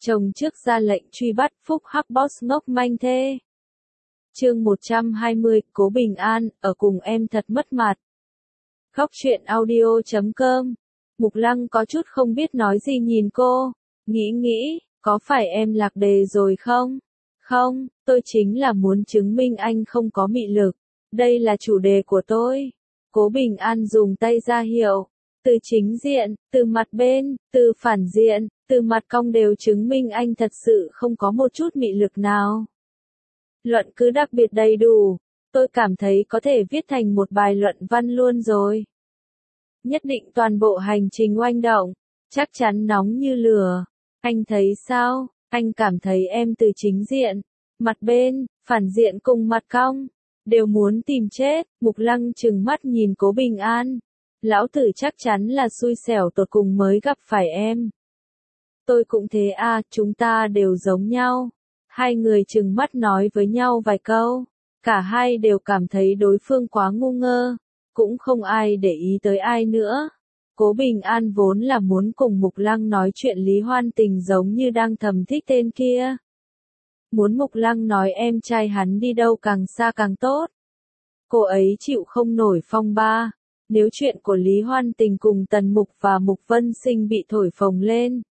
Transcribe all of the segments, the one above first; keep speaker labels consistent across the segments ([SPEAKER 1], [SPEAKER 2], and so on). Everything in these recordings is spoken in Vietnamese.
[SPEAKER 1] Chồng trước ra lệnh truy bắt Phúc Hắc Boss ngốc manh thê. Chương 120, Cố Bình An, ở cùng em thật mất mặt. Khóc chuyện audio.com. Mục Lăng có chút không biết nói gì nhìn cô, nghĩ, có phải em lạc đề rồi không? Không, tôi chính là muốn chứng minh anh không có mị lực. Đây là chủ đề của tôi. Cố Bình An dùng tay ra hiệu. Từ chính diện, từ mặt bên, từ phản diện, từ mặt cong đều chứng minh anh thật sự không có một chút mị lực nào. Luận cứ đặc biệt đầy đủ, tôi cảm thấy có thể viết thành một bài luận văn luôn rồi. Nhất định toàn bộ hành trình oanh động, chắc chắn nóng như lửa. Anh thấy sao? Anh cảm thấy em từ chính diện, mặt bên, phản diện cùng mặt cong, đều muốn tìm chết. Mục Lăng trừng mắt nhìn Cố Bình An. Lão tử chắc chắn là xui xẻo tột cùng mới gặp phải em. Tôi cũng thế à, chúng ta đều giống nhau. Hai người trừng mắt nói với nhau vài câu. Cả hai đều cảm thấy đối phương quá ngu ngơ. Cũng không ai để ý tới ai nữa. Cố Bình An vốn là muốn cùng Mục Lăng nói chuyện Lý Hoan Tình giống như đang thầm thích tên kia. Muốn Mục Lăng nói em trai hắn đi đâu càng xa càng tốt. Cô ấy chịu không nổi phong ba. Nếu chuyện của Lý Hoan Tình cùng Tần Mục và Mục Vân Sinh bị thổi phồng lên,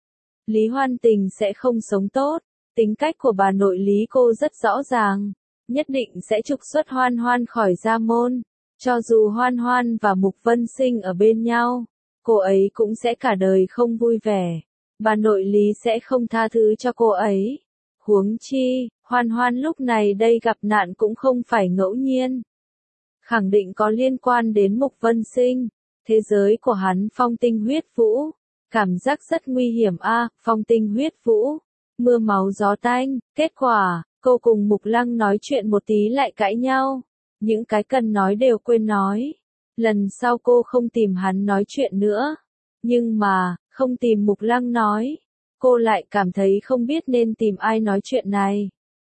[SPEAKER 1] Lý Hoan Tình sẽ không sống tốt. Tính cách của bà nội Lý cô rất rõ ràng, nhất định sẽ trục xuất Hoan Hoan khỏi gia môn. Cho dù Hoan Hoan và Mục Vân Sinh ở bên nhau, cô ấy cũng sẽ cả đời không vui vẻ. Bà nội Lý sẽ không tha thứ cho cô ấy. Huống chi, Hoan Hoan lúc này đây gặp nạn cũng không phải ngẫu nhiên. Khẳng định có liên quan đến Mục Vân Sinh. Thế giới của hắn phong tinh huyết vũ. Cảm giác rất nguy hiểm a, phong tinh huyết vũ. Mưa máu gió tanh. Kết quả, cô cùng Mục Lăng nói chuyện một tí lại cãi nhau. Những cái cần nói đều quên nói. Lần sau cô không tìm hắn nói chuyện nữa. Nhưng mà, không tìm Mục Lăng nói. Cô lại cảm thấy không biết nên tìm ai nói chuyện này.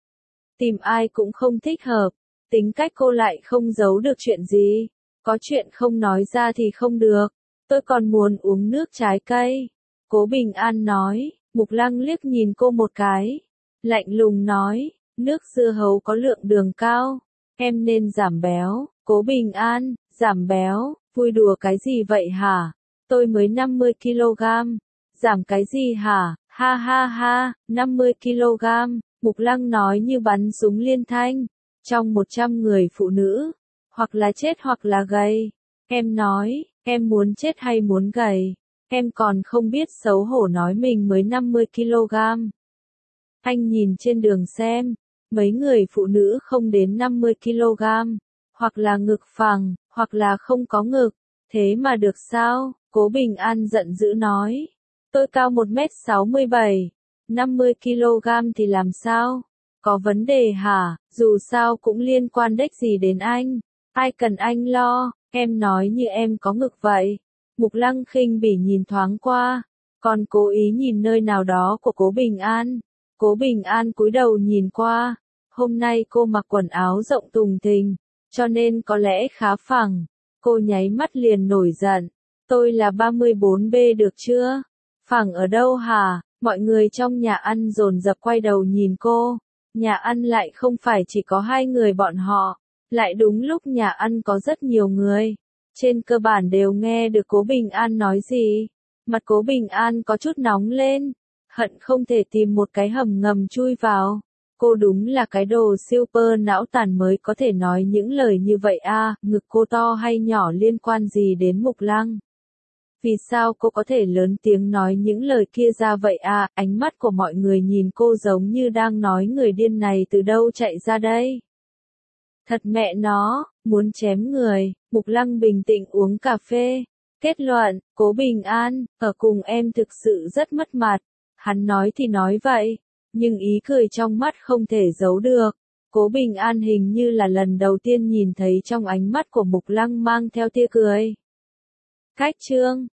[SPEAKER 1] Tìm ai cũng không thích hợp. Tính cách cô lại không giấu được chuyện gì. Có chuyện không nói ra thì không được. Tôi còn muốn uống nước trái cây. Cố Bình An nói. Mục Lăng liếc nhìn cô một cái. Lạnh lùng nói. Nước dưa hấu có lượng đường cao. Em nên giảm béo. Cố Bình An. Giảm béo. Vui đùa cái gì vậy hả? Tôi mới 50 kg. Giảm cái gì hả? Ha ha ha. 50 kg. Mục Lăng nói như bắn súng liên thanh. Trong 100 người phụ nữ, hoặc là chết hoặc là gầy. Em nói, em muốn chết hay muốn gầy? Em còn không biết xấu hổ nói mình mới 50 kg. Anh nhìn trên đường xem, mấy người phụ nữ không đến 50 kg, hoặc là ngực phẳng, hoặc là không có ngực. Thế mà được sao? Cố Bình An giận dữ nói. Tôi cao 1m67, 50 kg thì làm sao? Có vấn đề hả? Dù sao cũng liên quan đếch gì đến anh. Ai cần anh lo, em nói như em có ngực vậy. Mục Lăng khinh bỉ nhìn thoáng qua, còn cố ý nhìn nơi nào đó của Cố Bình An. Cố Bình An cúi đầu nhìn qua. Hôm nay cô mặc quần áo rộng tùng thình, cho nên có lẽ khá phẳng. Cô nháy mắt liền nổi giận. Tôi là 34B được chưa? Phẳng ở đâu hả? Mọi người trong nhà ăn dồn dập quay đầu nhìn cô. Nhà ăn lại không phải chỉ có hai người bọn họ, lại đúng lúc nhà ăn có rất nhiều người. Trên cơ bản đều nghe được Cố Bình An nói gì. Mặt Cố Bình An có chút nóng lên, hận không thể tìm một cái hầm ngầm chui vào. Cô đúng là cái đồ super não tàn mới có thể nói những lời như vậy a. Ngực cô to hay nhỏ liên quan gì đến Mục Lăng? Vì sao cô có thể lớn tiếng nói những lời kia ra vậy à? Ánh mắt của mọi người nhìn cô giống như đang nói người điên này từ đâu chạy ra đây. Thật mẹ nó, muốn chém người. Mục Lăng bình tĩnh uống cà phê. Kết luận, Cố Bình An, ở cùng em thực sự rất mất mặt. Hắn nói thì nói vậy, nhưng ý cười trong mắt không thể giấu được. Cố Bình An hình như là lần đầu tiên nhìn thấy trong ánh mắt của Mục Lăng mang theo tia cười. Cách chương